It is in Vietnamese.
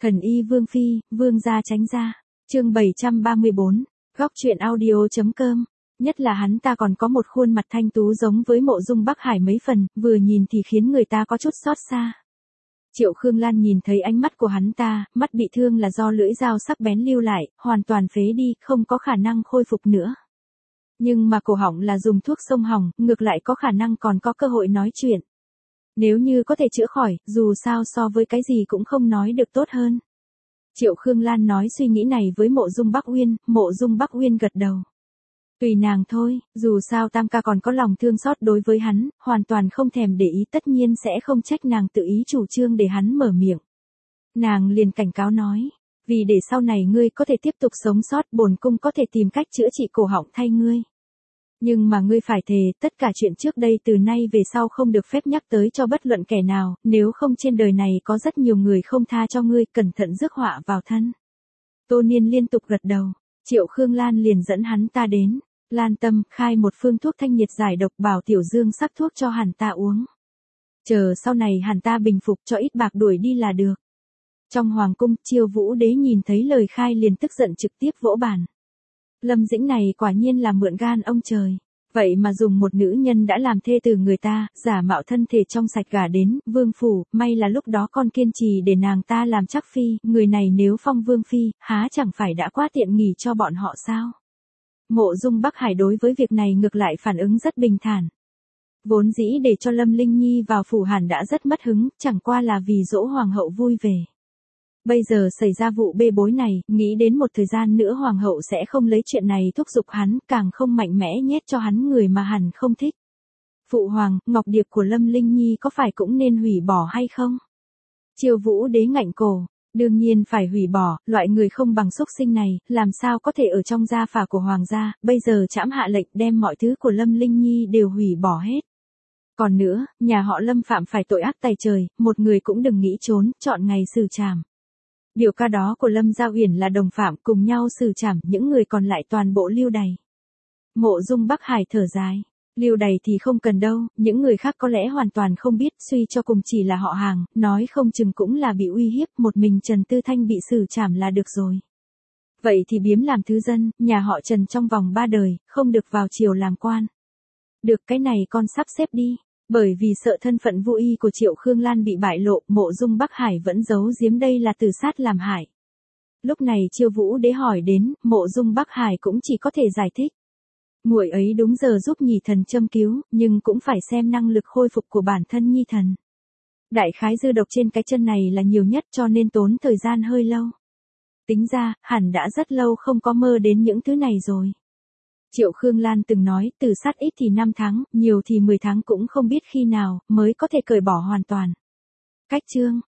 Thần y Vương Phi, Vương gia tránh ra. Chương 734, góc truyện audio.com. Nhất là hắn ta còn có một khuôn mặt thanh tú giống với Mộ Dung Bắc Hải mấy phần, vừa nhìn thì khiến người ta có chút xót xa. Triệu Khương Lan nhìn thấy ánh mắt của hắn ta, mắt bị thương là do lưỡi dao sắc bén lưu lại, hoàn toàn phế đi, không có khả năng khôi phục nữa. Nhưng mà cổ họng là dùng thuốc xông hỏng, ngược lại có khả năng còn có cơ hội nói chuyện. Nếu như có thể chữa khỏi, dù sao so với cái gì cũng không nói được tốt hơn. Triệu Khương Lan nói suy nghĩ này với Mộ Dung Bắc Uyên, Mộ Dung Bắc Uyên gật đầu. Tùy nàng thôi, dù sao Tam ca còn có lòng thương xót đối với hắn, hoàn toàn không thèm để ý, tất nhiên sẽ không trách nàng tự ý chủ trương để hắn mở miệng. Nàng liền cảnh cáo nói, vì để sau này ngươi có thể tiếp tục sống sót, bổn cung có thể tìm cách chữa trị cổ họng thay ngươi. Nhưng mà ngươi phải thề, tất cả chuyện trước đây từ nay về sau không được phép nhắc tới cho bất luận kẻ nào, nếu không trên đời này có rất nhiều người không tha cho ngươi, cẩn thận rước họa vào thân. Tô Niên liên tục gật đầu, Triệu Khương Lan liền dẫn hắn ta đến. Lan Tâm khai một phương thuốc thanh nhiệt giải độc, bảo Tiểu Dương sắc thuốc cho hắn ta uống. Chờ sau này hắn ta bình phục, cho ít bạc đuổi đi là được. Trong hoàng cung, Chiêu Vũ Đế nhìn thấy lời khai liền tức giận trực tiếp vỗ bàn. Lâm Dĩnh này quả nhiên là mượn gan ông trời. Vậy mà dùng một nữ nhân đã làm thê tử người ta, giả mạo thân thể trong sạch gả đến vương phủ, may là lúc đó con kiên trì để nàng ta làm chắc phi, người này nếu phong vương phi, há chẳng phải đã quá tiện nghỉ cho bọn họ sao? Mộ Dung Bắc Hải đối với việc này ngược lại phản ứng rất bình thản. Vốn dĩ để cho Lâm Linh Nhi vào phủ hẳn đã rất mất hứng, chẳng qua là vì dỗ hoàng hậu vui về. Bây giờ xảy ra vụ bê bối này, nghĩ đến một thời gian nữa hoàng hậu sẽ không lấy chuyện này thúc giục hắn, càng không mạnh mẽ nhét cho hắn người mà hắn không thích. Phụ hoàng, ngọc điệp của Lâm Linh Nhi có phải cũng nên hủy bỏ hay không? Chiêu Vũ Đế ngạnh cổ. Đương nhiên phải hủy bỏ, loại người không bằng xúc sinh này, làm sao có thể ở trong gia phả của hoàng gia, bây giờ trẫm hạ lệnh đem mọi thứ của Lâm Linh Nhi đều hủy bỏ hết. Còn nữa, nhà họ Lâm phạm phải tội ác tày trời, một người cũng đừng nghĩ trốn, chọn ngày xử trảm. Biểu ca đó của Lâm Gia Uyển là đồng phạm, cùng nhau xử trảm, những người còn lại toàn bộ lưu đày. Mộ Dung Bắc Hải thở dài. Lưu đày thì không cần đâu, những người khác có lẽ hoàn toàn không biết, suy cho cùng chỉ là họ hàng, nói không chừng cũng là bị uy hiếp, một mình Trần Tư Thanh bị xử trảm là được rồi. Vậy thì biếm làm thứ dân, nhà họ Trần trong vòng 3 đời, không được vào triều làm quan. Được, cái này con sắp xếp đi. Bởi vì sợ thân phận vô y của Triệu Khương Lan bị bại lộ, Mộ Dung Bắc Hải vẫn giấu giếm đây là tử sát làm hại. Lúc này Chiêu Vũ Đế hỏi đến, Mộ Dung Bắc Hải cũng chỉ có thể giải thích. Muội ấy đúng giờ giúp nhị thần châm cứu, nhưng cũng phải xem năng lực khôi phục của bản thân nhi thần. Đại khái dư độc trên cái chân này là nhiều nhất cho nên tốn thời gian hơi lâu. Tính ra, hẳn đã rất lâu không có mơ đến những thứ này rồi. Triệu Khương Lan từng nói, từ sát ít thì 5 tháng, nhiều thì 10 tháng cũng không biết khi nào, mới có thể cởi bỏ hoàn toàn. Cách chương,